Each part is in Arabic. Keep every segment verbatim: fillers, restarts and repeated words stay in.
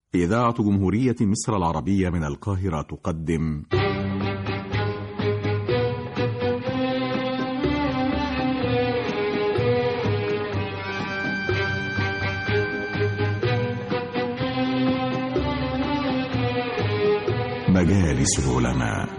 إذاعة جمهورية مصر العربية من القاهرة تقدم مجالس العلماء.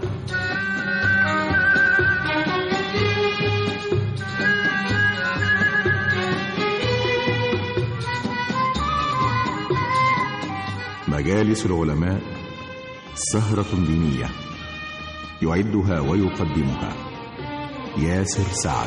مجالس العلماء سهرة دينية يعدها ويقدمها ياسر سعد.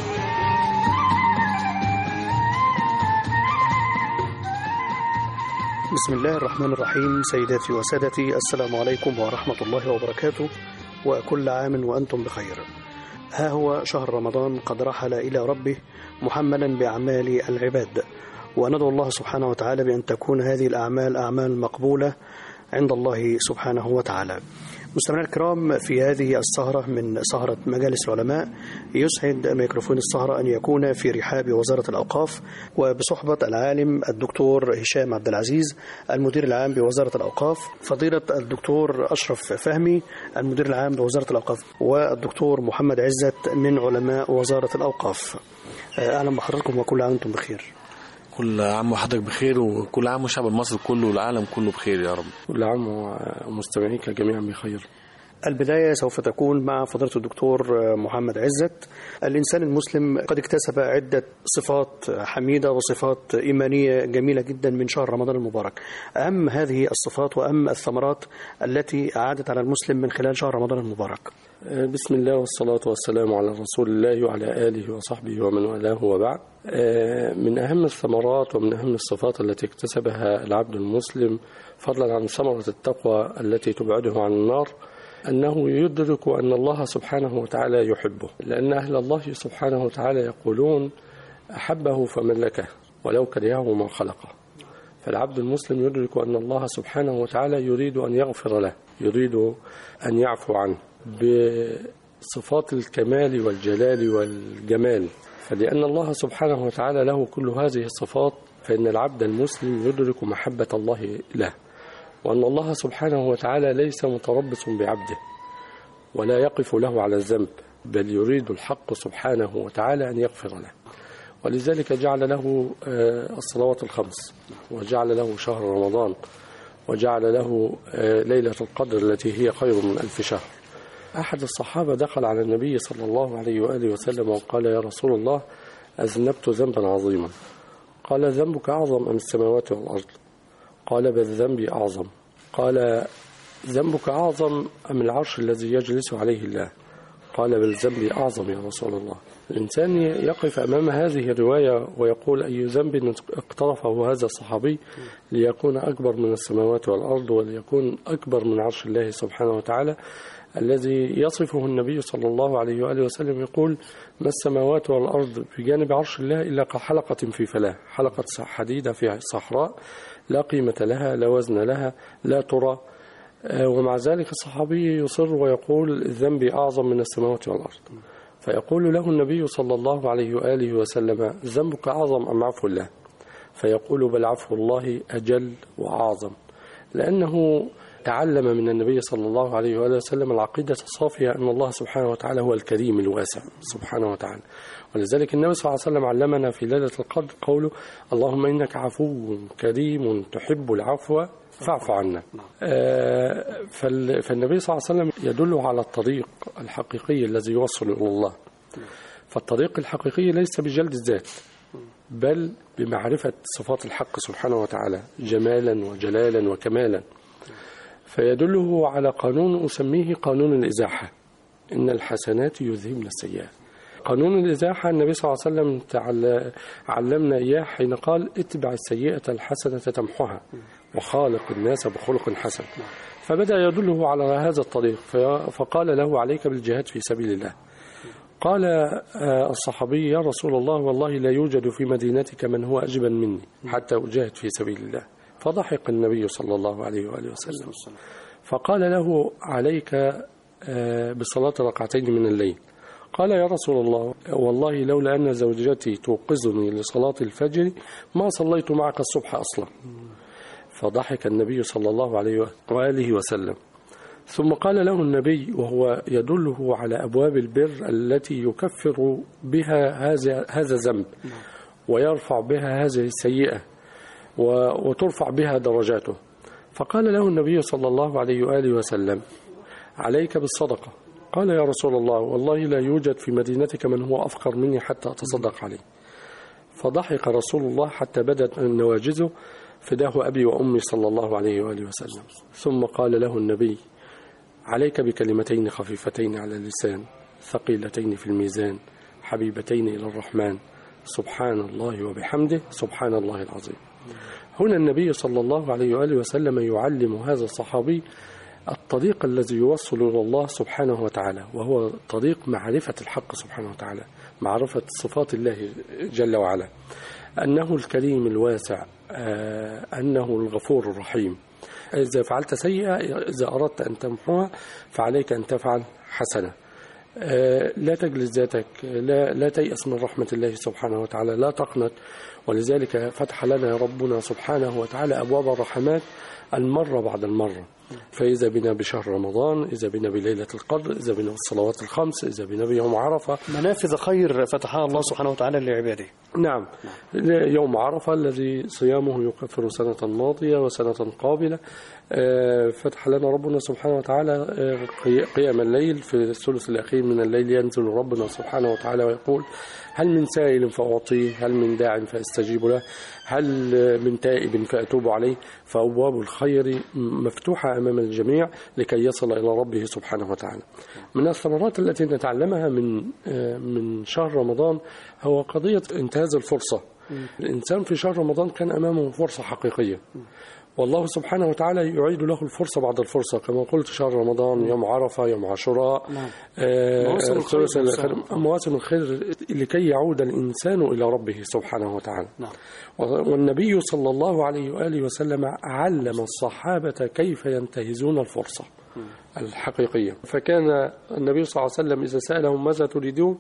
بسم الله الرحمن الرحيم. سيداتي وسادتي، السلام عليكم ورحمة الله وبركاته، وكل عام وأنتم بخير. ها هو شهر رمضان قد رحل إلى ربه محملا بأعمال العباد، وندعو الله سبحانه وتعالى بأن تكون هذه الأعمال أعمال مقبولة عند الله سبحانه وتعالى. مستمعينا الكرام، في هذه السهرة من سهرة مجالس العلماء يسعد ميكروفون السهرة أن يكون في رحاب وزارة الأوقاف، وبصحبة العالم الدكتور هشام عبد العزيز المدير العام بوزارة الأوقاف، فضيلة الدكتور أشرف فهمي المدير العام بوزارة الأوقاف، والدكتور محمد عزت من علماء وزارة الأوقاف. أهلا بحضراتكم وكل عام وأنتم بخير. كل عام وحضرتك بخير، وكل عام وشعب مصر كله والعالم كله بخير يا رب. كل عام ومستمعيك جميعا بخير. البداية سوف تكون مع فضيلة الدكتور محمد عزت. الإنسان المسلم قد اكتسب عدة صفات حميدة وصفات إيمانية جميلة جدا من شهر رمضان المبارك. أهم هذه الصفات وأهم الثمرات التي أعادت على المسلم من خلال شهر رمضان المبارك. بسم الله والصلاة والسلام على رسول الله وعلى آله وصحبه ومن والاه وبعد. من أهم الثمرات ومن أهم الصفات التي اكتسبها العبد المسلم فضلا عن ثمرة التقوى التي تبعده عن النار أنه يدرك أن الله سبحانه وتعالى يحبه، لأن أهل الله سبحانه وتعالى يقولون أحبه فملكه ولو كرهه ما خلقه. فالعبد المسلم يدرك أن الله سبحانه وتعالى يريد أن يغفر له، يريد أن يعفو عنه بصفات الكمال والجلال والجمال. فلأن الله سبحانه وتعالى له كل هذه الصفات، فإن العبد المسلم يدرك محبة الله له، وأن الله سبحانه وتعالى ليس متربص بعبده ولا يقف له على الذنب، بل يريد الحق سبحانه وتعالى أن يغفر له. ولذلك جعل له الصلوات الخمس، وجعل له شهر رمضان، وجعل له ليلة القدر التي هي خير من ألف شهر. أحد الصحابة دخل على النبي صلى الله عليه وآله وسلم وقال: يا رسول الله، أذنبت ذنبا عظيما. قال: ذنبك أعظم أم السماوات والأرض؟ قال: بل ذنبي أعظم. قال: ذنبك أعظم أم العرش الذي يجلس عليه الله؟ قال: بل ذنبي أعظم يا رسول الله. الإنسان يقف أمام هذه الرواية ويقول: أي ذنب اقترفه هذا الصحابي ليكون أكبر من السماوات والأرض، وليكون أكبر من عرش الله سبحانه وتعالى الذي يصفه النبي صلى الله عليه وآله وسلم، يقول: ما السماوات والأرض بجانب عرش الله إلا كحلقة في فلاة، حلقة حديدة في صحراء لا قيمة لها، لا وزن لها، لا ترى. ومع ذلك الصحابي يصر ويقول: الذنب أعظم من السماوات والأرض. فيقول له النبي صلى الله عليه وآله وسلم: ذنبك أعظم أم عفو الله؟ فيقول: بل عفو الله أجل وأعظم، لأنه تعلم من النبي صلى الله عليه وآله وسلم العقيدة الصافية أن الله سبحانه وتعالى هو الكريم الواسع سبحانه وتعالى. ولذلك النبي صلى الله عليه وسلم علمنا في ليلة القدر قوله: اللهم إنك عفو كريم تحب العفو فاعف عنا. فالنبي صلى الله عليه وسلم يدل على الطريق الحقيقي الذي يوصل إلى الله. فالطريق الحقيقي ليس بجلد الذات، بل بمعرفة صفات الحق سبحانه وتعالى جمالا وجلالا وكمالا. فيدله على قانون أسميه قانون الإزاحة: إن الحسنات يذهبن السيئات. قانون الإزاحة النبي صلى الله عليه وسلم علمنا إياه حين قال: اتبع السيئة الحسنة تمحها وخالق الناس بخلق حسن. فبدأ يدله على هذا الطريق، فقال له: عليك بالجهاد في سبيل الله. قال الصحابي: يا رسول الله، والله لا يوجد في مدينتك من هو أجبن مني حتى أجاهد في سبيل الله. فضحك النبي صلى الله عليه وآله وسلم، فقال له: عليك بصلاة ركعتين من الليل. قال: يا رسول الله، والله لولا أن زوجتي توقظني لصلاة الفجر ما صليت معك الصبح أصلا. فضحك النبي صلى الله عليه وآله وسلم. ثم قال له النبي وهو يدله على أبواب البر التي يكفر بها هذا هذا الذنب ويرفع بها هذه السيئة وترفع بها درجاته. فقال له النبي صلى الله عليه وآله وسلم: عليك بالصدقة. قال: يا رسول الله، والله لا يوجد في مدينتك من هو أفقر مني حتى أتصدق عليه. فضحك رسول الله حتى بدت نواجذه: فداه أبي وأمي صلى الله عليه وآله وسلم. ثم قال له النبي: عليك بكلمتين خفيفتين على اللسان ثقيلتين في الميزان حبيبتين إلى الرحمن، سبحان الله وبحمده سبحان الله العظيم. هنا النبي صلى الله عليه وآله وسلم يعلم هذا الصحابي الطريق الذي يوصل إلى الله سبحانه وتعالى، وهو طريق معرفة الحق سبحانه وتعالى، معرفة صفات الله جل وعلا، أنه الكريم الواسع، أنه الغفور الرحيم. إذا فعلت سيئة، إذا أردت أن تمحوها فعليك أن تفعل حسنة. لا تجلس ذاتك، لا, لا تيأس من رحمة الله سبحانه وتعالى، لا تقنط. ولذلك فتح لنا ربنا سبحانه وتعالى أبواب الرحمات المرة بعد المرة. فإذا بنا بشهر رمضان، إذا بنا بليلة القدر، إذا بنا بالصلوات الخمس، إذا بنا بيوم عرفة، منافذ خير فتحها الله سبحانه وتعالى لعباده. نعم، يوم عرفة الذي صيامه يكفر سنة ماضية وسنة قابلة. فتح لنا ربنا سبحانه وتعالى قيام الليل في الثلث الأخير من الليل، ينزل ربنا سبحانه وتعالى ويقول: هل من سائل فأعطيه، هل من داع فأستجيب له، هل من تائب فأتوب عليه. فأبواب الخير مفتوحة أمام الجميع لكي يصل إلى ربه سبحانه وتعالى. من الثمرات التي نتعلمها من من شهر رمضان هو قضية انتهاز الفرصة. الإنسان في شهر رمضان كان أمامه فرصة حقيقية، والله سبحانه وتعالى يعيد له الفرصة بعد الفرصة، كما قلت شهر رمضان، يوم عرفة، يوم عاشوراء، مواسم الخير لكي يعود الإنسان إلى ربه سبحانه وتعالى. نعم. والنبي صلى الله عليه وآله وسلم علم الصحابة كيف ينتهزون الفرصة الحقيقية. فكان النبي صلى الله عليه وسلم إذا سألهم: ماذا تريدون؟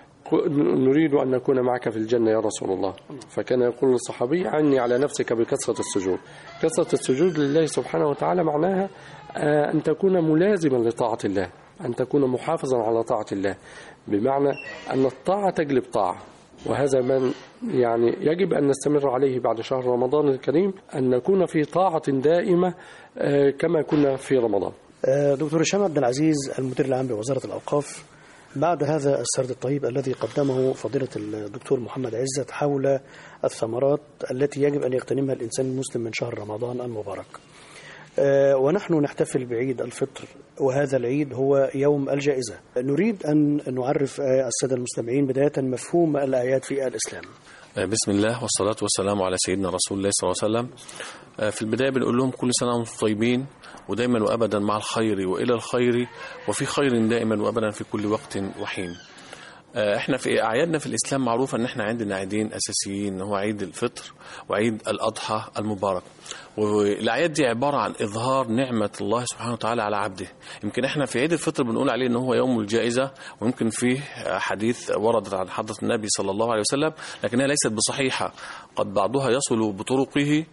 نريد أن نكون معك في الجنة يا رسول الله. فكان يقول للصحابي: عني على نفسك بكثرة السجود. كثرة السجود لله سبحانه وتعالى معناها أن تكون ملازما لطاعة الله، أن تكون محافظا على طاعة الله، بمعنى أن الطاعة تجلب طاعة. وهذا من يعني يجب أن نستمر عليه بعد شهر رمضان الكريم، أن نكون في طاعة دائمة كما كنا في رمضان. دكتور هشام عبد العزيز، المدير العام بوزارة الأوقاف، بعد هذا السرد الطيب الذي قدمه فضيلة الدكتور محمد عزت حول الثمرات التي يجب أن يغتنمها الإنسان المسلم من شهر رمضان المبارك، ونحن نحتفل بعيد الفطر، وهذا العيد هو يوم الجائزة، نريد أن نعرف السادة المستمعين بداية مفهوم الآيات في الإسلام. بسم الله والصلاة والسلام على سيدنا رسول الله صلى الله عليه وسلم. في البداية بنقول لهم كل سنة وانتم طيبين، ودائما وأبدا مع الخير وإلى الخير، وفي خير دائما وأبدا في كل وقت وحين. احنا في أعيادنا في الإسلام معروفة ان احنا عندنا عيدين أساسيين، هو عيد الفطر وعيد الأضحى المبارك. والأعياد دي عبارة عن إظهار نعمة الله سبحانه وتعالى على عبده. يمكن احنا في عيد الفطر بنقول عليه ان هو يوم الجائزة، ويمكن فيه حديث وردت عن حضرة النبي صلى الله عليه وسلم، لكنها ليست بصحيحة، قد بعضها يصل بطرقه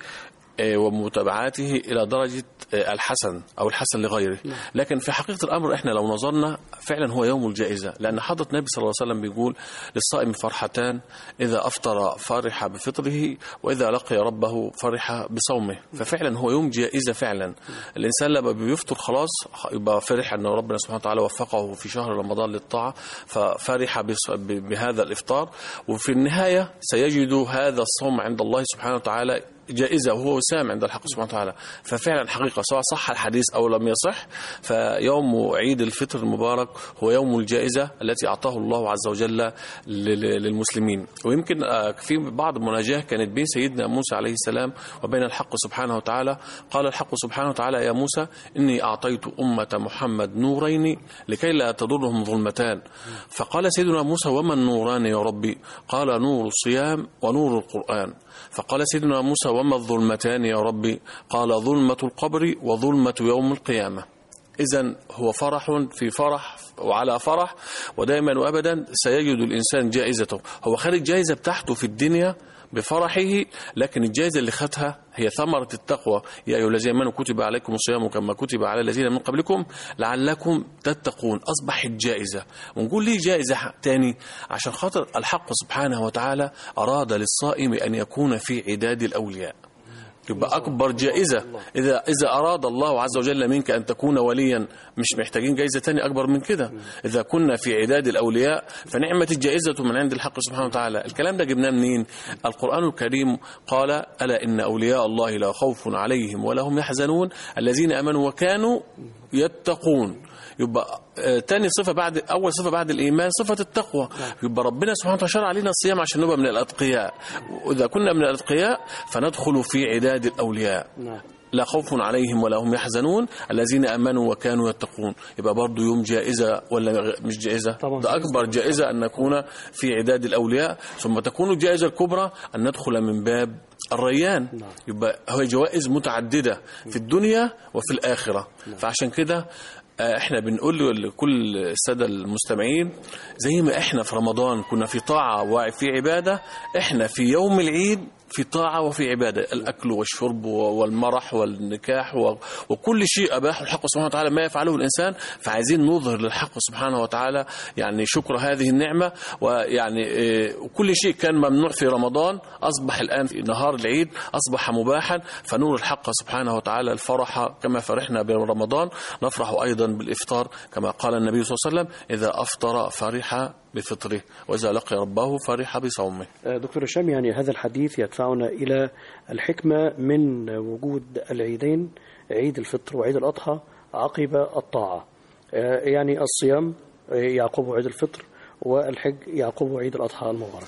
ومتابعاته إلى درجة الحسن أو الحسن لغيره. لكن في حقيقة الأمر إحنا لو نظرنا فعلا هو يوم الجائزة، لأن حضرة النبي صلى الله عليه وسلم بيقول: للصائم فرحتان، إذا أفطر فرح بفطره، وإذا لقي ربه فرح بصومه. ففعلا هو يوم جائزة فعلا. الإنسان لما بيفطر خلاص يبقى فرح أن ربنا سبحانه وتعالى وفقه في شهر رمضان للطاعة، ففرح بهذا الإفطار، وفي النهاية سيجد هذا الصوم عند الله سبحانه وتعالى جائزة، وهو وسام عند الحق سبحانه وتعالى. ففعلا حقيقة سواء صح الحديث أو لم يصح، فيوم عيد الفطر المبارك هو يوم الجائزة التي أعطاه الله عز وجل للمسلمين. ويمكن في بعض المناجاة كانت بين سيدنا موسى عليه السلام وبين الحق سبحانه وتعالى. قال الحق سبحانه وتعالى: يا موسى إني أعطيت أمة محمد نورين لكي لا تضرهم ظلمتان. فقال سيدنا موسى: وما النوران يا ربي؟ قال: نور الصيام ونور القرآن. فقال سيدنا موسى: وما الظلمتان يا ربي؟ قال: ظلمة القبر وظلمة يوم القيامة. إذن هو فرح في فرح وعلى فرح، ودائما وأبدا سيجد الإنسان جائزته. هو خارج جائزة بتاعته في الدنيا بفرحه، لكن الجائزة اللي خدها هي ثمرة التقوى. يا أيها الذين آمنوا كتب عليكم الصيام كما كتب على الذين من قبلكم لعلكم تتقون. أصبحت جائزة. ونقول ليه جائزة تاني؟ عشان خاطر الحق سبحانه وتعالى أراد للصائم أن يكون في عداد الأولياء. يبقى أكبر جائزة إذا إذا أراد الله عز وجل منك أن تكون وليا، مش محتاجين جائزة تاني أكبر من كده. إذا كنا في عداد الأولياء فنعمة الجائزة من عند الحق سبحانه وتعالى. الكلام ده جبناه منين؟ القرآن الكريم قال: ألا إن أولياء الله لا خوف عليهم ولا هم يحزنون الذين آمنوا وكانوا يتقون. يبقى آه تاني صفة بعد أول صفة بعد الإيمان صفة التقوى. يبقى ربنا سبحانه وتعالى شرع علينا الصيام عشان نبقى من الأتقياء، وإذا كنا من الأتقياء فندخل في عداد الأولياء. لا خوف عليهم ولا هم يحزنون الذين آمنوا وكانوا يتقون. يبقى برضو يوم جائزة ولا مش جائزة؟ ده أكبر جائزة أن نكون في عداد الأولياء. ثم تكون الجائزة الكبرى أن ندخل من باب الريان. يبقى هو جوائز متعددة في الدنيا وفي الآخرة. فعشان كده احنا بنقول لكل السادة المستمعين زي ما احنا في رمضان كنا في طاعة وفي عبادة، احنا في يوم العيد في طاعة وفي عبادة. الأكل والشرب والمرح والنكاح وكل شيء أباحه الحق سبحانه وتعالى ما يفعله الإنسان. فعايزين نظهر للحق سبحانه وتعالى يعني شكر هذه النعمة. ويعني كل شيء كان ممنوع في رمضان أصبح الآن في نهار العيد أصبح مباحا. فنور الحق سبحانه وتعالى الفرح كما فرحنا برمضان نفرح أيضا بالإفطار، كما قال النبي صلى الله عليه وسلم: إذا أفطر فرح بفطره وإذا لقي ربه فرح بصومه. دكتور هشام، يعني هذا الحديث يدفعنا إلى الحكمة من وجود العيدين، عيد الفطر وعيد الأضحى، عقب الطاعة. يعني الصيام يعقبه عيد الفطر، والحج يعقبه عيد الأضحى المبارك.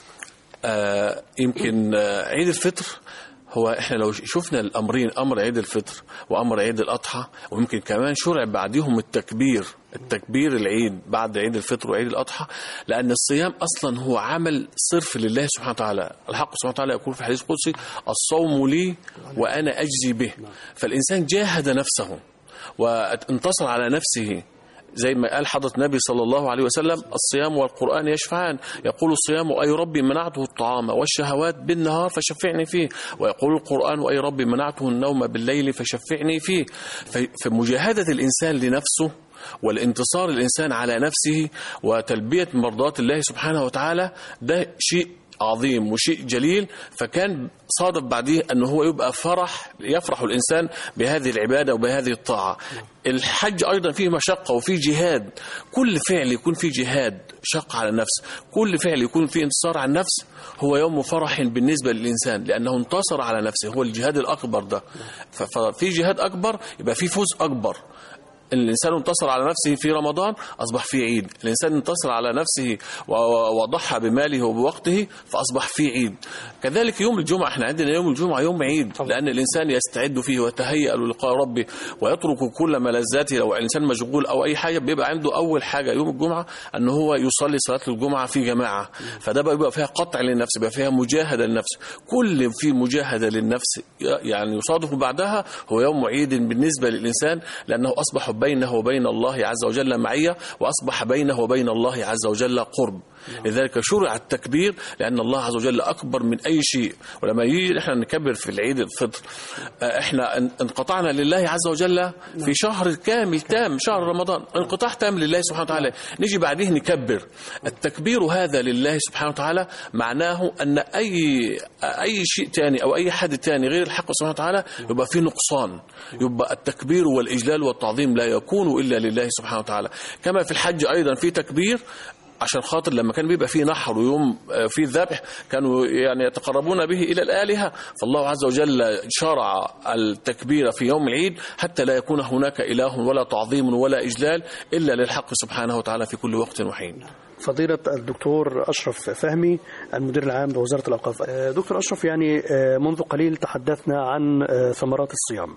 آه يمكن آه عيد الفطر هو احنا لو شفنا الأمرين، أمر عيد الفطر وأمر عيد الأضحى، ويمكن كمان شرع بعدهم التكبير التكبير العيد بعد عيد الفطر وعيد الأضحى، لأن الصيام أصلا هو عمل صرف لله سبحانه وتعالى. الحق سبحانه وتعالى يقول في حديث قدسي: الصوم لي وأنا أجزي به. فالإنسان جاهد نفسه وانتصر على نفسه، زي ما قال حضرة النبي صلى الله عليه وسلم: الصيام والقرآن يشفعان. يقول الصيام: أي ربي منعته الطعام والشهوات بالنهار فشفعني فيه. ويقول القرآن: أي ربي منعته النوم بالليل فشفعني فيه. فمجاهدة الإنسان لنفسه والانتصار الإنسان على نفسه وتلبية مرضات الله سبحانه وتعالى ده شيء عظيم وشيء جليل. فكان صادف بعديه أنه هو يبقى فرح، يفرح الإنسان بهذه العبادة وبهذه الطاعة. الحج أيضا فيه مشقة وفيه جهاد. كل فعل يكون فيه جهاد شق على النفس، كل فعل يكون فيه انتصار على النفس هو يوم فرح بالنسبة للإنسان، لأنه انتصر على نفسه. هو الجهاد الأكبر ده. ففي جهاد أكبر يبقى فيه فوز أكبر. الإنسان انتصر على نفسه في رمضان أصبح في عيد. الإنسان انتصر على نفسه وضحى بماله وبوقته فأصبح في عيد. كذلك يوم الجمعة، احنا عندنا يوم الجمعة يوم عيد، لأن الإنسان يستعد فيه ويتهيأ للقاء ربه ويترك كل ملذاته. لو الإنسان مشغول أو أي حاجة بيبقى عنده أول حاجة يوم الجمعة أنه هو يصلي صلاة الجمعة في جماعة. فده بيبقى فيها قطع للنفس، بيبقى فيها مجاهدة للنفس. كل في مجاهدة للنفس يعني يصادف بعدها هو يوم عيد بالنسبة للإنسان، لأنه أصبح بينه وبين الله عز وجل معية، وأصبح بينه وبين الله عز وجل قرب. لذلك شرع التكبير لأن الله عز وجل أكبر من أي شيء. ولما يجي احنا نكبر في العيد الفطر احنا انقطعنا لله عز وجل في شهر كامل تام، شهر رمضان، انقطاع تام لله سبحانه وتعالى. نيجي بعديه نكبر. التكبير هذا لله سبحانه وتعالى معناه أن أي أي شيء تاني أو أي حد تاني غير الحق سبحانه وتعالى يبقى فيه نقصان. يبقى التكبير والإجلال والتعظيم لا يكون إلا لله سبحانه وتعالى. كما في الحج أيضا في تكبير عشان خاطر لما كان بيبقى فيه نحر ويوم فيه ذبح كانوا يعني يتقربون به إلى الآلهة، فالله عز وجل شرع التكبير في يوم العيد حتى لا يكون هناك إله ولا تعظيم ولا إجلال إلا للحق سبحانه وتعالى في كل وقت وحين. فضيلة الدكتور أشرف فهمي المدير العام بوزارة الأوقاف. دكتور أشرف، يعني منذ قليل تحدثنا عن ثمرات الصيام.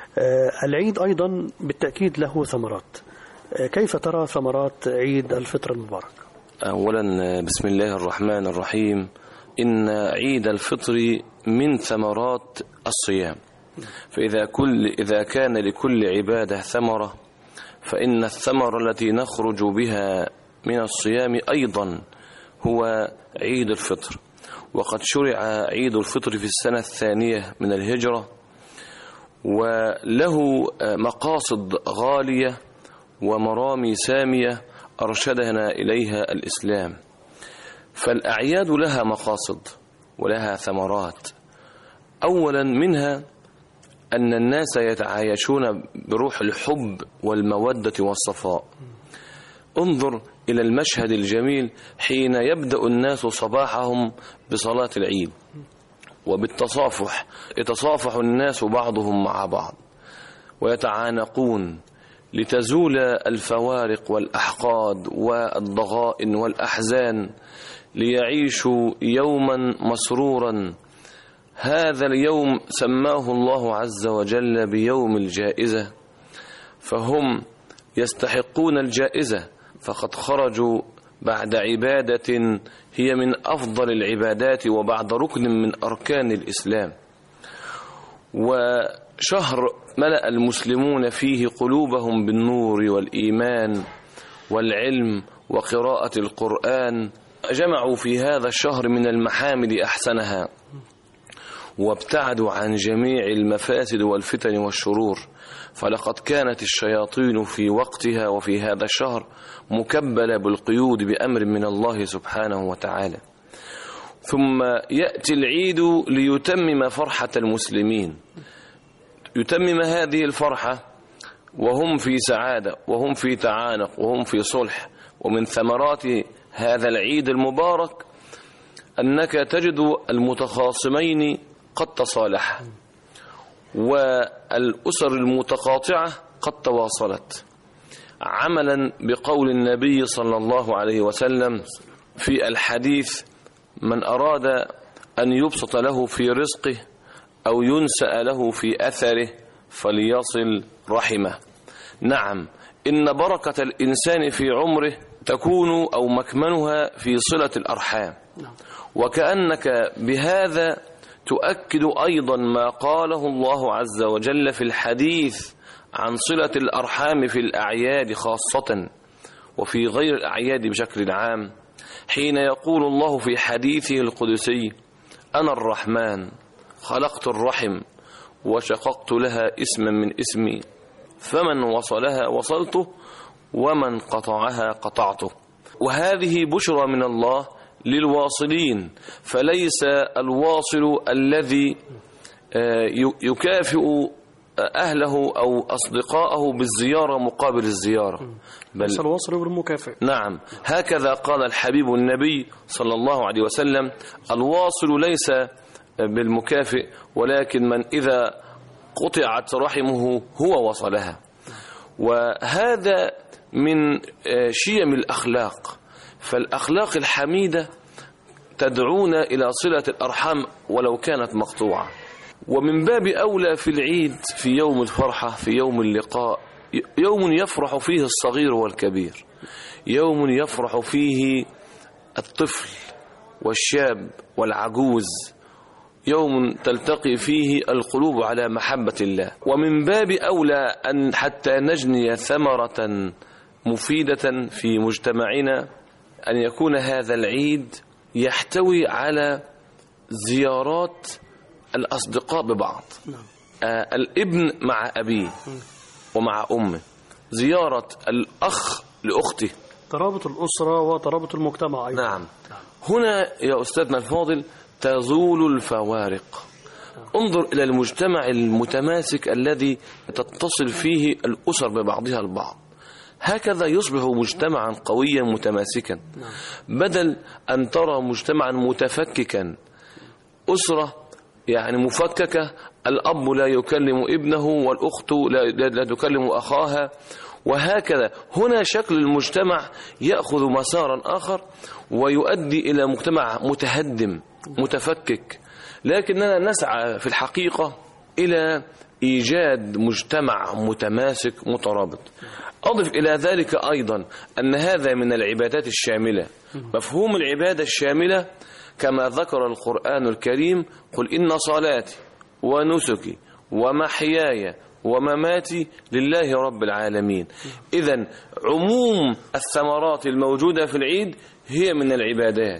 العيد أيضا بالتأكيد له ثمرات. كيف ترى ثمرات عيد الفطر المبارك؟ أولا بسم الله الرحمن الرحيم. إن عيد الفطر من ثمرات الصيام، فإذا كل إذا كان لكل عبادة ثمرة فإن الثمرة التي نخرج بها من الصيام أيضا هو عيد الفطر. وقد شرع عيد الفطر في السنة الثانية من الهجرة، وله مقاصد غالية ومرامي سامية أرشدنا إليها الإسلام. فالأعياد لها مقاصد ولها ثمرات. أولا منها أن الناس يتعايشون بروح الحب والمودة والصفاء. انظر إلى المشهد الجميل حين يبدأ الناس صباحهم بصلاة العيد وبالتصافح، يتصافح الناس بعضهم مع بعض ويتعانقون لتزول الفوارق والأحقاد والضغائن والأحزان، ليعيشوا يوما مسرورا. هذا اليوم سماه الله عز وجل بيوم الجائزة، فهم يستحقون الجائزة، فقد خرجوا بعد عبادة هي من أفضل العبادات وبعد ركن من أركان الإسلام، وشهر ملأ المسلمون فيه قلوبهم بالنور والإيمان والعلم وقراءة القرآن. جمعوا في هذا الشهر من المحامد أحسنها، وابتعدوا عن جميع المفاسد والفتن والشرور، فلقد كانت الشياطين في وقتها وفي هذا الشهر مكبلة بالقيود بأمر من الله سبحانه وتعالى. ثم يأتي العيد ليتمم فرحة المسلمين، يتمم هذه الفرحة وهم في سعادة وهم في تعانق وهم في صلح. ومن ثمرات هذا العيد المبارك أنك تجد المتخاصمين قد تصالحا، والأسر المتقاطعة قد تواصلت، عملا بقول النبي صلى الله عليه وسلم في الحديث: من أراد أن يبسط له في رزقه أو ينسأ له في أثره فليصل رحمه. نعم، إن بركة الإنسان في عمره تكون أو مكمنها في صلة الأرحام، وكأنك بهذا تؤكد أيضا ما قاله الله عز وجل في الحديث عن صلة الأرحام في الأعياد خاصة وفي غير الأعياد بشكل عام، حين يقول الله في حديثه القدسي: أنا الرحمن خلقت الرحم وشققت لها اسما من اسمي، فمن وصلها وصلته ومن قطعها قطعته. وهذه بشرى من الله للواصلين، فليس الواصل الذي يكافئ أهله أو أصدقائه بالزيارة مقابل الزيارة، بل الواصل بالمكافئ. نعم، هكذا قال الحبيب النبي صلى الله عليه وسلم: الواصل ليس بالمكافئ، ولكن من إذا قطعت رحمه هو وصلها. وهذا من شيم الأخلاق، فالأخلاق الحميدة تدعونا إلى صلة الأرحام ولو كانت مقطوعة. ومن باب أولى في العيد، في يوم الفرحة، في يوم اللقاء، يوم يفرح فيه الصغير والكبير، يوم يفرح فيه الطفل والشاب والعجوز، يوم تلتقي فيه القلوب على محبة الله. ومن باب أولى أن حتى نجني ثمرة مفيدة في مجتمعنا أن يكون هذا العيد يحتوي على زيارات الأصدقاء ببعض، آه الابن مع أبيه ومع أمه، زيارة الأخ لأخته، ترابط الأسرة وترابط المجتمع أيضا. نعم، هنا يا أستاذنا الفاضل تزول الفوارق. انظر إلى المجتمع المتماسك الذي تتصل فيه الأسر ببعضها البعض، هكذا يصبح مجتمعا قويا متماسكا، بدل أن ترى مجتمعا متفككا، أسرة يعني مفككة، الأب لا يكلم ابنه والأخت لا, لا تكلم أخاها، وهكذا. هنا شكل المجتمع يأخذ مسارا آخر ويؤدي إلى مجتمع متهدم متفكك، لكننا نسعى في الحقيقة إلى إيجاد مجتمع متماسك مترابط. أضف إلى ذلك أيضا أن هذا من العبادات الشاملة. مفهوم العبادة الشاملة كما ذكر القرآن الكريم: قل إن صلاتي ونسكي ومحياي ومماتي لله رب العالمين. إذن عموم الثمرات الموجودة في العيد هي من العبادات،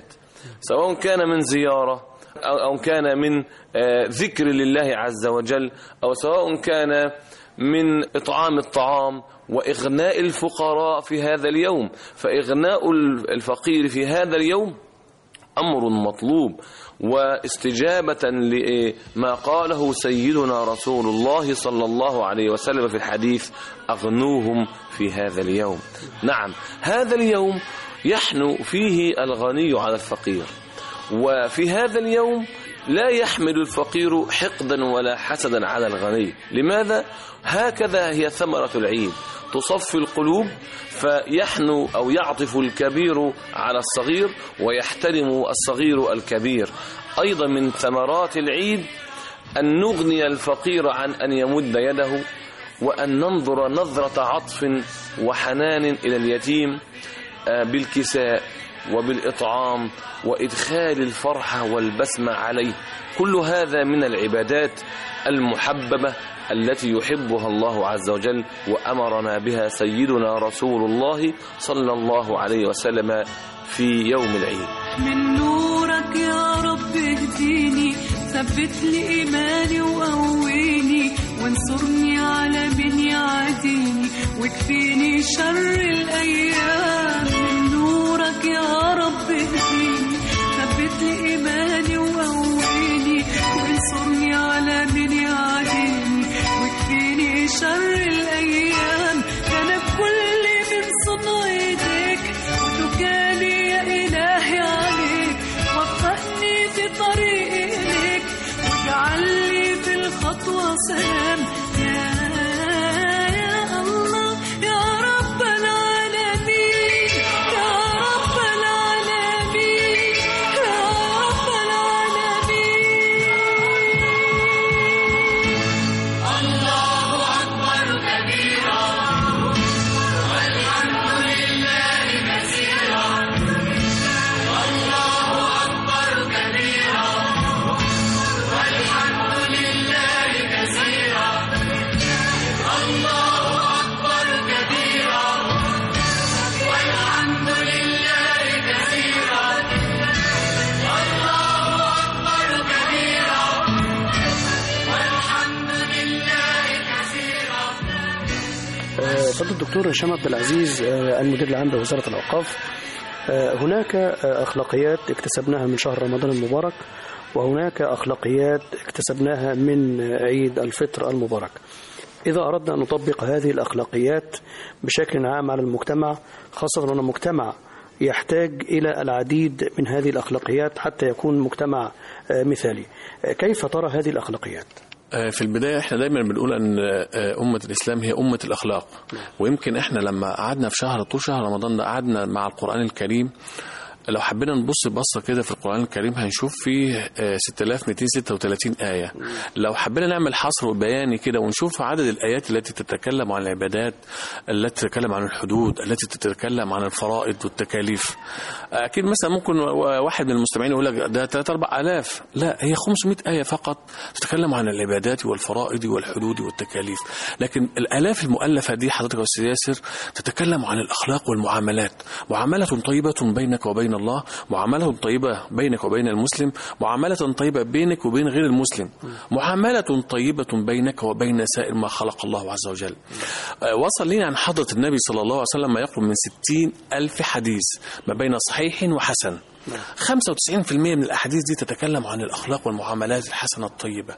سواء كان من زيارة أو كان من ذكر لله عز وجل، أو سواء كان من إطعام الطعام وإغناء الفقراء في هذا اليوم. فإغناء الفقير في هذا اليوم أمر مطلوب، واستجابة لما قاله سيدنا رسول الله صلى الله عليه وسلم في الحديث: أغنوهم في هذا اليوم. نعم، هذا اليوم يحنو فيه الغني على الفقير، وفي هذا اليوم لا يحمل الفقير حقدا ولا حسدا على الغني. لماذا؟ هكذا هي ثمرة العيد، تصفي القلوب، فيحنو أو يعطف الكبير على الصغير ويحترم الصغير الكبير. أيضا من ثمرات العيد أن نغني الفقير عن أن يمد يده، وأن ننظر نظرة عطف وحنان إلى اليتيم بالكساء وبالإطعام وإدخال الفرحة والبسمة عليه. كل هذا من العبادات المحببة التي يحبها الله عز وجل، وأمرنا بها سيدنا رسول الله صلى الله عليه وسلم في يوم العيد. من نورك يا رب اهديني، ثبت لي إيماني وقويني، وانصرني على من يعاديني، واكفيني شر الأيام. من نورك يا رب اهديني، ثبت لي إيماني وقويني، وانصرني على من يعاديني، واكفيني شر الأيام. كان كل من صنع يديك، وتكالي يا إلهي عليك، وفقني في طريق إليك، واجعل لي في الخطوة سلام. يا يا الله يا رب العالمين، يا رب العالمين، يا رب العالمين. الله أكبر كبيرا، والحمد لله كثيرا، الله أكبر كبيرا، والحمد لله كثيرا، الله أكبر كبيرا، والحمد لله كثيرا، الله أكبر كبيرا، والحمد لله كثيرا. فضل الدكتور هشام عبد العزيز، المدير العام بوزارة الأوقاف، هناك أخلاقيات اكتسبناها من شهر رمضان المبارك، وهناك أخلاقيات اكتسبناها من عيد الفطر المبارك. إذا أردنا أن نطبق هذه الأخلاقيات بشكل عام على المجتمع، خاصة أن المجتمع يحتاج إلى العديد من هذه الأخلاقيات حتى يكون مجتمع مثالي، كيف ترى هذه الأخلاقيات؟ في البداية احنا دايما بنقول ان أمة الإسلام هي أمة الأخلاق. ويمكن احنا لما قعدنا في شهر طول شهر رمضان ده قعدنا مع القرآن الكريم، لو حبينا نبص بصة كده في القرآن الكريم هنشوف فيه ستة آلاف ومئتين وستة وثلاثين آية. لو حبينا نعمل حصر بياني كده ونشوف عدد الآيات التي تتكلم عن العبادات، التي تتكلم عن الحدود، التي تتكلم عن الفرائض والتكاليف، أكيد مثلا ممكن واحد من المستمعين يقول لك ده ثلاثة أربعة آلاف، لا، هي خمسمائة آية فقط تتكلم عن العبادات والفرائض والحدود والتكاليف. لكن الآلاف المؤلفة دي حضرتك يا أستاذ ياسر تتكلم عن الأخلاق والمعاملات، معاملة طيبة بينك وبين الله، معاملة طيبة بينك وبين المسلم، معاملة طيبة بينك وبين غير المسلم، معاملة طيبة بينك وبين سائر ما خلق الله عز وجل. وصل لنا عن حضرة النبي صلى الله عليه وسلم ما يقرب من ستين ألف حديث ما بين صحيح وحسن. خمسة وتسعين بالمئة من الأحاديث دي تتكلم عن الأخلاق والمعاملات الحسنة الطيبة.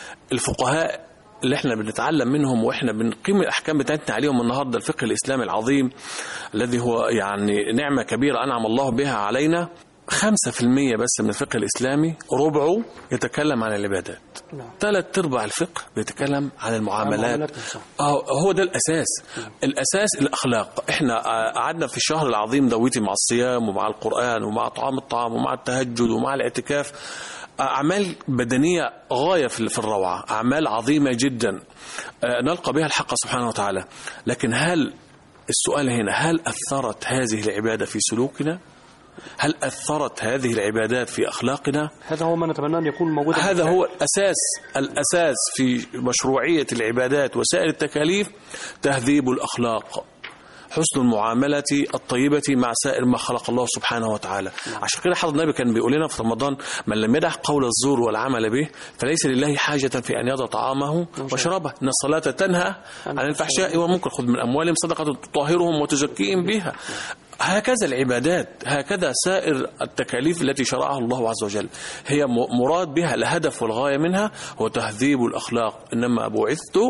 الفقهاء اللي احنا بنتعلم منهم واحنا بنقيم الأحكام بتاعتنا عليهم النهاردة، الفقه الإسلامي العظيم الذي هو يعني نعمة كبيرة أنعم الله بها علينا، خمسة في المية بس من الفقه الإسلامي، ربعه يتكلم عن العبادات، ثلاث أرباع الفقه بيتكلم عن المعاملات. آه هو ده الأساس. الأساس الأخلاق. احنا قعدنا في الشهر العظيم دويتي مع الصيام ومع القرآن ومع طعام الطعام ومع التهجد ومع الاعتكاف، أعمال بدنية غاية في الروعة، أعمال عظيمة جدا نلقى بها الحق سبحانه وتعالى. لكن هل السؤال هنا، هل أثرت هذه العبادة في سلوكنا؟ هل أثرت هذه العبادات في أخلاقنا؟ هذا هو ما نتمنى أن يكون موجود. هذا هو الأساس. الأساس في مشروعية العبادات وسائر التكاليف تهذيب الأخلاق. حسن المعاملة الطيبة مع سائر ما خلق الله سبحانه وتعالى. عشان كده حضر النبي كان بيقول لنا في رمضان: من لم يدع قول الزور والعمل به فليس لله حاجة في أن يضع طعامه وشرابه، إن الصلاة تنهى عن الفحشاء والمنكر، خذ من أموالهم صدقة تطهرهم وتزكيهم بها. هكذا العبادات، هكذا سائر التكاليف التي شرعها الله عز وجل، هي مراد بها الهدف والغاية منها هو تهذيب الأخلاق، إنما بعثت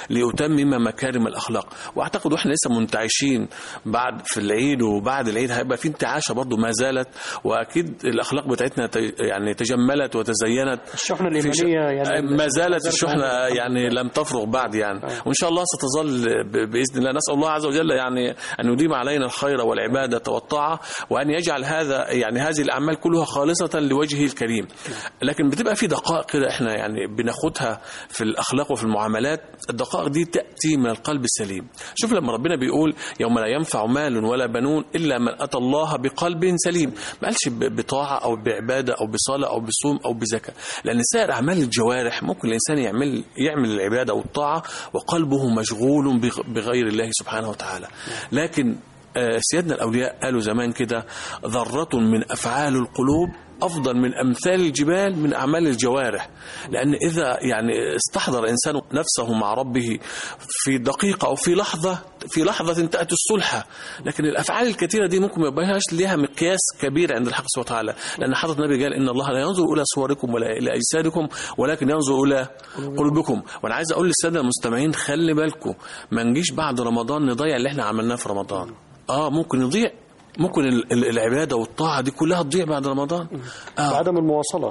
لأتمم مكارم الأخلاق. وأعتقد وإحنا لسه منتعشين بعد في العيد، وبعد العيد هيبقى في انتعاشة برضو ما زالت، وأكيد الأخلاق بتاعتنا يعني تجملت وتزينت. الشحنة الإيمانية يعني ما زالت الشحنة يعني لم تفرغ بعد يعني، وإن شاء الله ستظل بإذن الله. نسأل الله عز وجل يعني أن يديم علينا الخير والعبادة والطاعة، وأن يجعل هذا يعني هذه الأعمال كلها خالصة لوجهه الكريم. لكن بتبقى في دقائق كده احنا يعني بناخدها في الأخلاق وفي المعاملات، الدقائق دي تأتي من القلب السليم. شوف لما ربنا بيقول: يوم لا ينفع مال ولا بنون إلا من أتى الله بقلب سليم، ما قالش بطاعة أو بعبادة أو بصلاة أو بصوم أو بزكاة، لأن سائر أعمال الجوارح ممكن الإنسان يعمل يعمل العبادة والطاعة وقلبه مشغول بغير الله سبحانه وتعالى. لكن سيادنا الأولياء قالوا زمان كده: ذرة من أفعال القلوب أفضل من أمثال الجبال من أعمال الجوارح. لأن إذا يعني استحضر إنسان نفسه مع ربه في دقيقة أو في لحظة في لحظة تأتي الصلحة، لكن الأفعال الكثيرة دي ممكن ما يبقاش لها مقياس كبير عند الحق سبحانه وتعالى، لأن حضرة النبي قال: إن الله لا ينظر إلى صوركم ولا إلى أجسادكم ولكن ينظر إلى قلوبكم. وأنا عايز أقول للسادة المستمعين: خلي بالكم ما نجيش بعد رمضان نضيع اللي احنا عملناه في رمضان. آه ممكن يضيع، ممكن العبادة والطاعة دي كلها تضيع بعد رمضان. آه. بعدم المواصلة.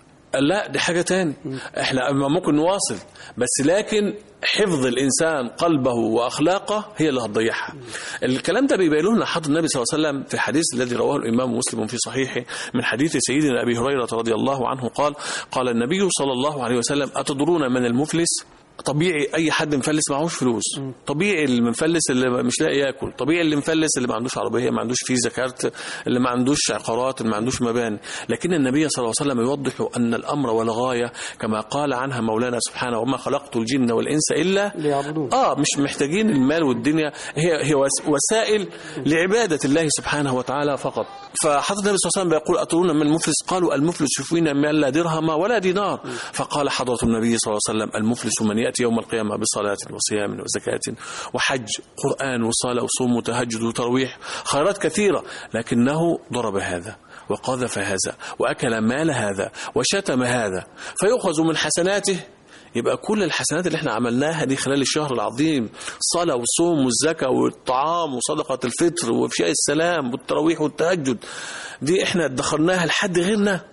لا دي حاجة تاني، احنا ممكن نواصل، بس لكن حفظ الإنسان قلبه وأخلاقه هي اللي هتضيعها. الكلام ده بيبين لنا حضر النبي صلى الله عليه وسلم في حديث الذي رواه الإمام مسلم في صحيحه من حديث سيدنا أبي هريرة رضي الله عنه قال: قال النبي صلى الله عليه وسلم: أتدرون من المفلس؟ طبيعي اي حد مفلس معهوش فلوس، طبيعي اللي مفلس اللي مش لاقي ياكل، طبيعي اللي مفلس اللي ما عندوش عربيه، ما عندوش فيزا كارت، اللي ما عندوش عقارات، اللي ما عندوش مباني. لكن النبي صلى الله عليه وسلم يوضح ان الامر والغايه كما قال عنها مولانا سبحانه: وما خلقت الجن والانس الا ليعبدون. اه مش محتاجين المال والدنيا، هي هي وسائل لعباده الله سبحانه وتعالى فقط. فحضرة النبي صلى الله عليه وسلم بيقول: أترون من المفلس؟ قالوا: المفلس فينا من لا درهم ولا دينار. فقال حضرة النبي صلى الله عليه وسلم: المفلس من يأتي يوم القيامة بصلاة وصيام وزكاة وحج قرآن وصلاة وصوم وتهجد وترويح، خيرات كثيرة، لكنه ضرب هذا وقذف هذا وأكل مال هذا وشتم هذا فيؤخذ من حسناته. يبقى كل الحسنات اللي احنا عملناها دي خلال الشهر العظيم، الصلاة والصوم والزكاة والطعام وصدقة الفطر وإفشاء السلام والتراويح والتهجد، دي احنا ادخرناها لحد غيرنا.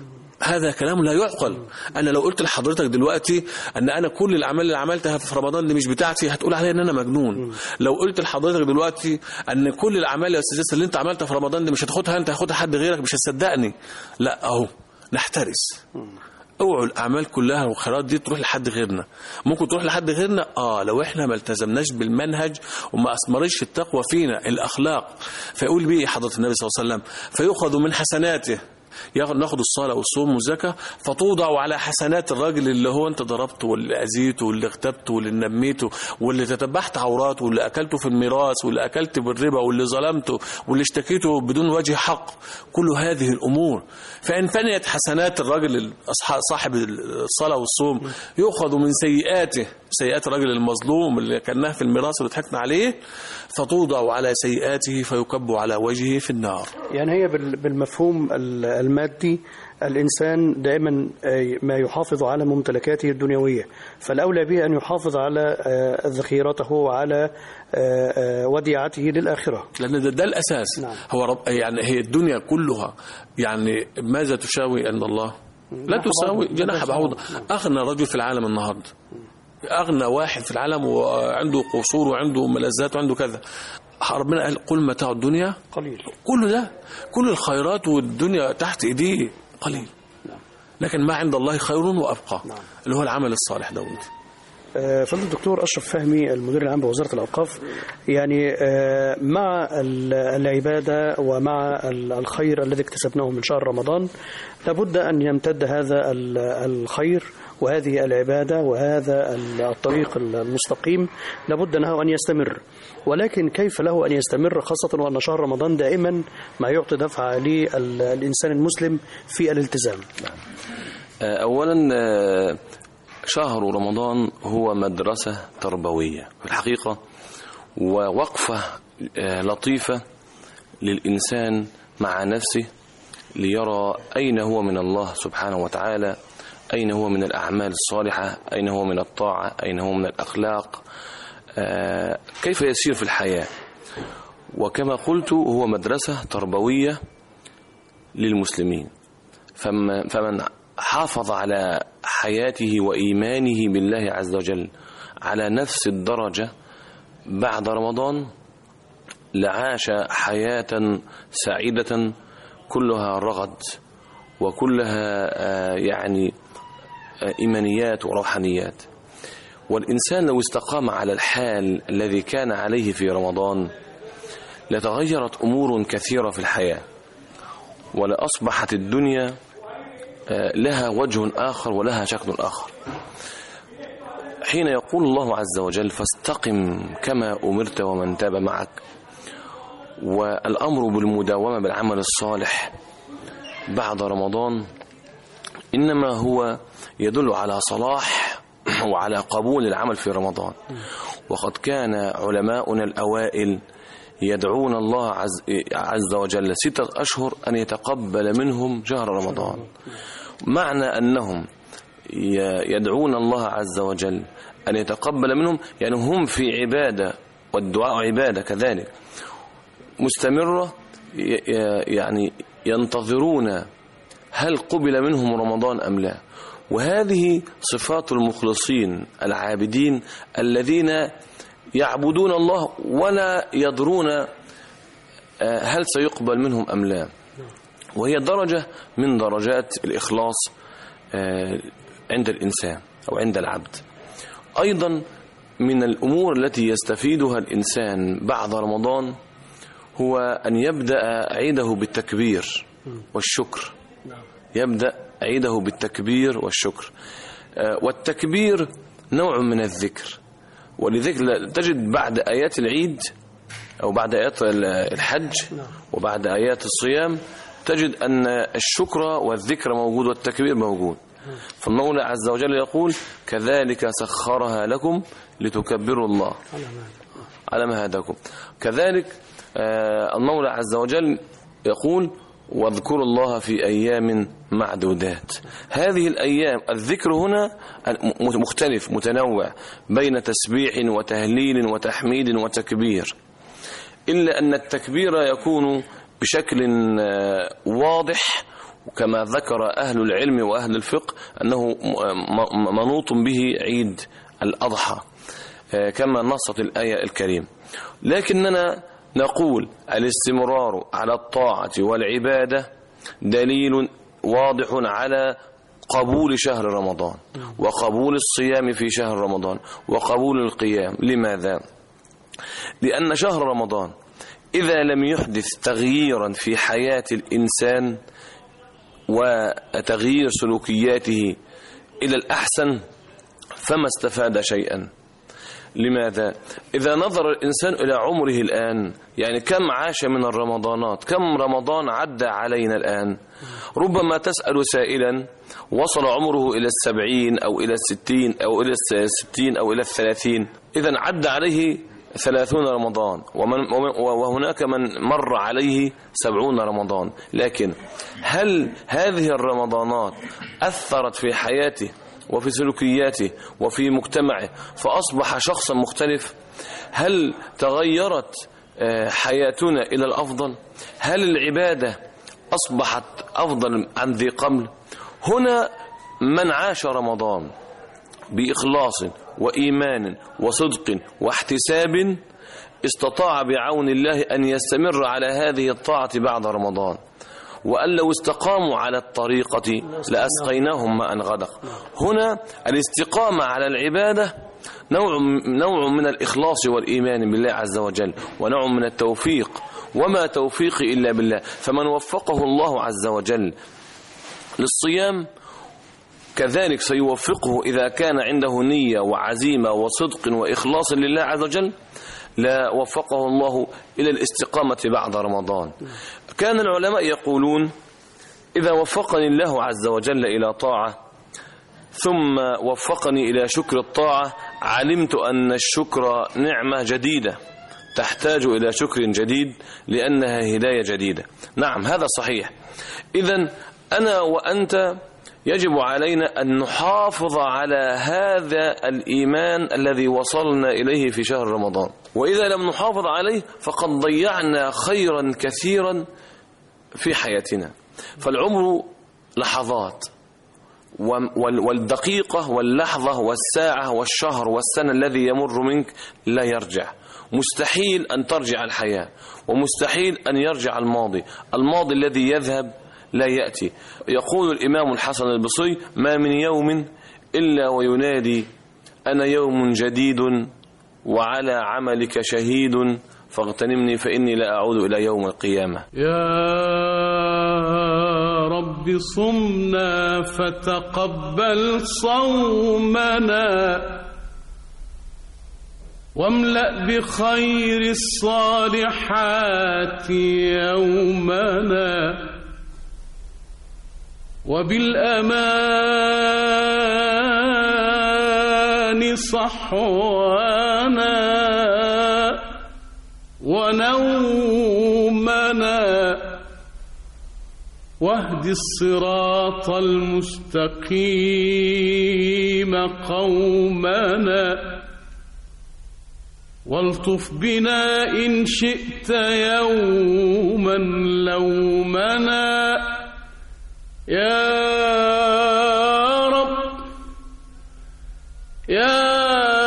هذا كلام لا يعقل. أنا لو قلت لحضرتك دلوقتي أن أنا كل الأعمال اللي عملتها في رمضان دي مش بتاعتي، هتقول عليا أن أنا مجنون. لو قلت لحضرتك دلوقتي أن كل الأعمال يا أستاذ اللي أنت عملتها في رمضان دي مش هتاخدها أنت، هتاخدها حد غيرك، مش هتصدقني. لا، أهو نحترس. اوعوا الاعمال كلها والخيرات دي تروح لحد غيرنا. ممكن تروح لحد غيرنا اه لو احنا ما التزمناش بالمنهج وما اثمرش التقوى فينا الاخلاق. فيقول بيه حضرة النبي صلى الله عليه وسلم: فيؤخذ من حسناته، ناخد الصلاة والصوم والزكاة فتوضع على حسنات الراجل اللي هو انت ضربته واللي أذيته واللي اغتبته واللي نميته واللي تتبعت عوراته واللي أكلته في الميراث واللي أكلت بالربا واللي ظلمته واللي اشتكيته بدون وجه حق. كل هذه الأمور فإن فنيت حسنات الراجل صاحب الصلاة والصوم يؤخذ من سيئاته، سيئات الراجل المظلوم اللي كناه في الميراث اللي ضحكنا عليه، فتوضع على سيئاته فيكب على وجهه في النار. يعني هي بالمفهوم المادي الإنسان دائما ما يحافظ على ممتلكاته الدنيوية، فالأولى به أن يحافظ على ذخيرته وعلى وديعته للآخرة، لأن ده, ده الأساس. نعم. هو رب يعني هي الدنيا كلها يعني ماذا تساوي عند الله؟ لا تساوي جناح بعوضة. أغنى رجل في العالم النهاردة، أغنى واحد في العالم وعنده قصور وعنده ملذات وعنده كذا، ربنا قال: قل متاع الدنيا قليل. كل ده كل الخيرات والدنيا تحت ايديه قليل، لكن ما عند الله خير وأبقى، اللي هو العمل الصالح ده. فضل الدكتور أشرف فهمي المدير العام بوزارة الأوقاف، يعني مع العبادة ومع الخير الذي اكتسبناه من شهر رمضان لابد أن يمتد هذا الخير وهذه العبادة وهذا الطريق المستقيم لابد له أن يستمر، ولكن كيف له أن يستمر خاصة وأن شهر رمضان دائما ما يعطي دفعة للإنسان المسلم في الالتزام؟ أولا شهر رمضان هو مدرسة تربوية في الحقيقة، ووقفة لطيفة للإنسان مع نفسه ليرى أين هو من الله سبحانه وتعالى، أين هو من الأعمال الصالحة، أين هو من الطاعة، أين هو من الأخلاق، كيف يسير في الحياة. وكما قلت هو مدرسة تربوية للمسلمين، فمن حافظ على حياته وإيمانه بالله عز وجل على نفس الدرجة بعد رمضان لعاش حياة سعيدة كلها رغد وكلها يعني إيمانيات وروحانيات. والإنسان لو استقام على الحال الذي كان عليه في رمضان لتغيرت أمور كثيرة في الحياة، ولأصبحت الدنيا لها وجه آخر ولها شكل آخر. حين يقول الله عز وجل فاستقم كما أمرت ومن تاب معك، والأمر بالمداومة بالعمل الصالح بعد رمضان إنما هو يدل على صلاح وعلى قبول العمل في رمضان. وقد كان علماؤنا الأوائل يدعون الله عز, عز وجل ستة أشهر أن يتقبل منهم شهر رمضان، معنى أنهم يدعون الله عز وجل أن يتقبل منهم يعني هم في عبادة، والدعاء عبادة كذلك مستمرة، يعني ينتظرون هل قبل منهم رمضان أم لا. وهذه صفات المخلصين العابدين الذين يعبدون الله ولا يدرون هل سيقبل منهم أم لا، وهي درجة من درجات الإخلاص عند الإنسان أو عند العبد. أيضا من الأمور التي يستفيدها الإنسان بعد رمضان هو أن يبدأ عيده بالتكبير والشكر، يبدأ عيده بالتكبير والشكر. والتكبير نوع من الذكر، ولذلك تجد بعد آيات العيد أو بعد آيات الحج وبعد آيات الصيام تجد أن الشكر والذكر موجود والتكبير موجود. فالمولى عز وجل يقول كذلك سخرها لكم لتكبروا الله على ما هداكم. كذلك المولى عز وجل يقول واذكروا الله في أيام معدودات. هذه الأيام الذكر هنا مختلف متنوع بين تسبيح وتهليل وتحميد وتكبير، إلا أن التكبير يكون بشكل واضح وكما ذكر أهل العلم وأهل الفقه أنه منوط به عيد الأضحى كما نصت الآية الكريمة. لكننا نقول الاستمرار على الطاعة والعبادة دليل واضح على قبول شهر رمضان وقبول الصيام في شهر رمضان وقبول القيام. لماذا؟ لأن شهر رمضان إذا لم يحدث تغييرا في حياة الإنسان وتغيير سلوكياته إلى الأحسن فما استفاد شيئا. لماذا؟ إذا نظر الإنسان إلى عمره الآن، يعني كم عاش من الرمضانات، كم رمضان عدى علينا الآن، ربما تسأل سائلا وصل عمره إلى السبعين أو إلى الستين أو إلى الستين أو إلى الثلاثين، إذا عدى عليه ثلاثون رمضان، ومن وهناك من مر عليه سبعون رمضان. لكن هل هذه الرمضانات أثرت في حياته وفي سلوكياته وفي مجتمعه فأصبح شخصا مختلف؟ هل تغيرت حياتنا إلى الأفضل؟ هل العبادة أصبحت أفضل عن ذي قبل؟ هنا من عاش رمضان بإخلاص وإيمان وصدق واحتساب استطاع بعون الله أن يستمر على هذه الطاعة بعد رمضان، وأن لو استقاموا على الطريقة لأسقيناهم ماء غدق. هنا الاستقامة على العبادة نوع نوع من الإخلاص والإيمان بالله عز وجل، ونوع من التوفيق، وما توفيقي إلا بالله. فمن وفقه الله عز وجل للصيام كذلك سيوفقه إذا كان عنده نية وعزيمة وصدق وإخلاص لله عز وجل، لا وفقه الله إلى الاستقامة بعد رمضان. كان العلماء يقولون إذا وفقني الله عز وجل إلى طاعة ثم وفقني إلى شكر الطاعة، علمت أن الشكر نعمة جديدة تحتاج إلى شكر جديد لأنها هداية جديدة. نعم هذا صحيح. إذن أنا وأنت يجب علينا أن نحافظ على هذا الإيمان الذي وصلنا إليه في شهر رمضان، وإذا لم نحافظ عليه فقد ضيعنا خيرا كثيرا في حياتنا. فالعمر لحظات، والدقيقة واللحظة والساعة والشهر والسنة الذي يمر منك لا يرجع. مستحيل أن ترجع الحياة، ومستحيل أن يرجع الماضي. الماضي الذي يذهب لا يأتي. يقول الإمام الحسن البصري: ما من يوم إلا وينادي أنا يوم جديد وعلى عملك شهيد فاغتنمني فإني لا أعود إلى يوم القيامة. يا رب صمنا فتقبل صومنا واملأ بخير الصالحات يومنا وبالأمان صحوانا ونومنا واهد الصراط المستقيم قومنا والطف بنا إن شئت يوما لومنا. يا رب يا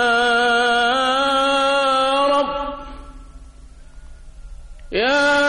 رب يا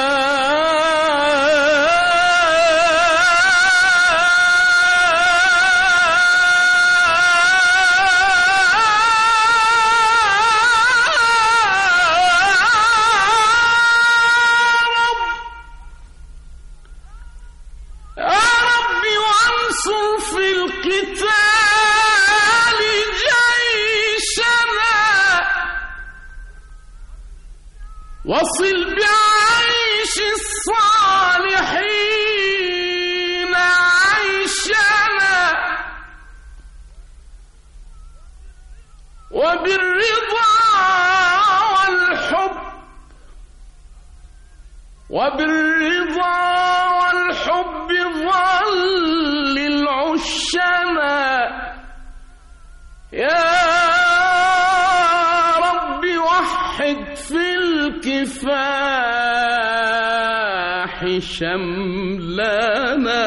وصل بعيش الصالحين عيشنا وبالرضا والحب وبالرضا والحب ظلل عشنا. يا رب وحد في الكفاح شملنا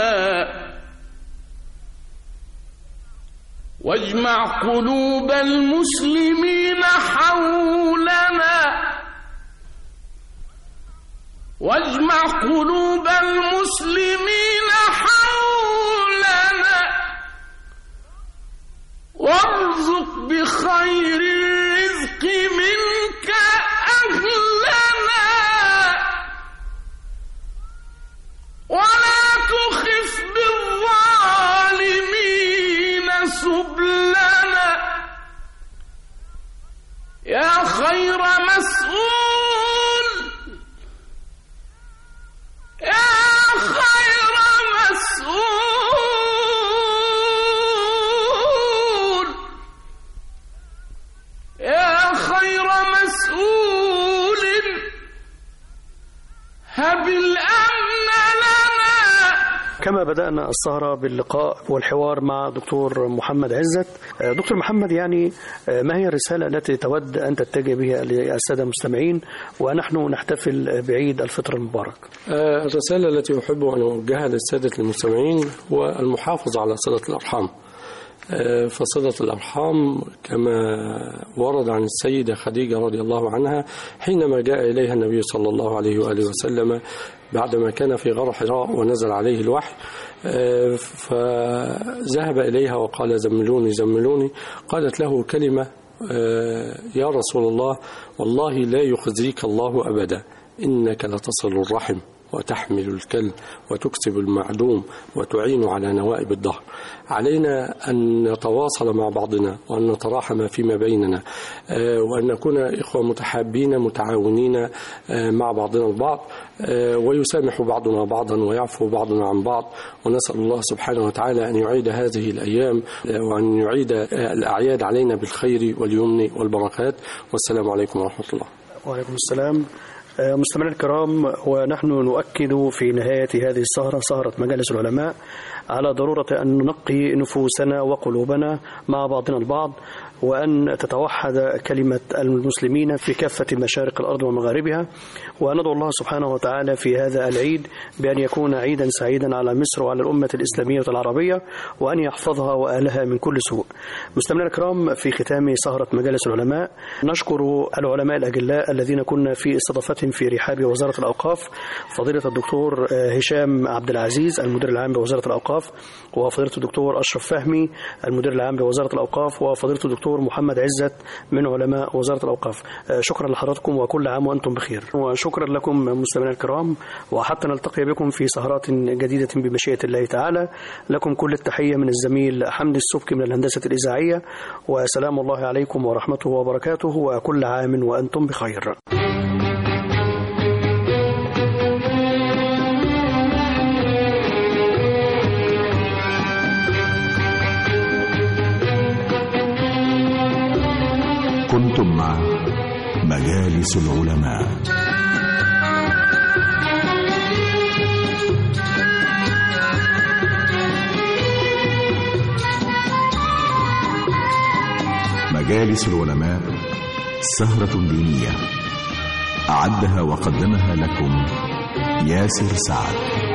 واجمع قلوب المسلمين حولنا واجمع قلوب المسلمين حولنا وارزق بخير الرزق منك أهلنا ولا تخف بالظالمين سبلنا. يا خير مسؤول يا خير مسؤول يا خير مسؤول هب الأمن لنا. كما بدأنا السهرة باللقاء والحوار مع دكتور محمد عزت. دكتور محمد، يعني ما هي الرسالة التي تود أن تتجه بها للسادة المستمعين ونحن نحتفل بعيد الفطر المبارك؟ الرسالة التي أحب أن أوجهها للسادة المستمعين هو المحافظة على صلة الأرحام. فصلة الأرحام كما ورد عن السيدة خديجة رضي الله عنها حينما جاء إليها النبي صلى الله عليه وآله وسلم بعدما كان في غار حراء ونزل عليه الوحي، فذهب إليها وقال زملوني زملوني. قالت له كلمة: يا رسول الله والله لا يخزيك الله أبدا، إنك لتصل الرحم وتحمل الكل وتكسب المعدوم وتعين على نوائب الدهر. علينا أن نتواصل مع بعضنا وأن نتراحم فيما بيننا، وأن نكون إخوة متحابين متعاونين مع بعضنا البعض، ويسامح بعضنا بعضا ويعفو بعضنا عن بعض. ونسأل الله سبحانه وتعالى أن يعيد هذه الأيام وأن يعيد الأعياد علينا بالخير واليمن والبركات. والسلام عليكم ورحمة الله. وعليكم السلام. مستمعينا الكرام، ونحن نؤكد في نهاية هذه السهرة، سهرة مجالس العلماء، على ضرورة أن ننقي نفوسنا وقلوبنا مع بعضنا البعض، وأن تتوحد كلمة المسلمين في كافة مشارق الأرض ومغاربها، وندعو الله سبحانه وتعالى في هذا العيد بأن يكون عيدا سعيدا على مصر وعلى الأمة الإسلامية العربية، وأن يحفظها وأهلها من كل سوء. مستمعينا الكرام، في ختام سهرة مجالس العلماء نشكر العلماء الأجلاء الذين كنا في استضافتهم في رحاب وزارة الأوقاف، فضيلة الدكتور هشام عبد العزيز المدير العام بوزارة الأوقاف، وفضيلة الدكتور أشرف فهمي المدير العام بوزارة الأوقاف، وفضيلة الدكتور محمد عزت من علماء وزارة الأوقاف. شكرا لحضراتكم وكل عام وأنتم بخير، وشكرا لكم مستمعينا الكرام، وحتى نلتقي بكم في سهرات جديدة بمشيئة الله تعالى. لكم كل التحية من الزميل حمد السبكي من الهندسة الإذاعية، وسلام الله عليكم ورحمته وبركاته، وكل عام وأنتم بخير. كنتم مع مجالس العلماء. مجالس العلماء سهرة دينية أعدها وقدمها لكم ياسر سعد.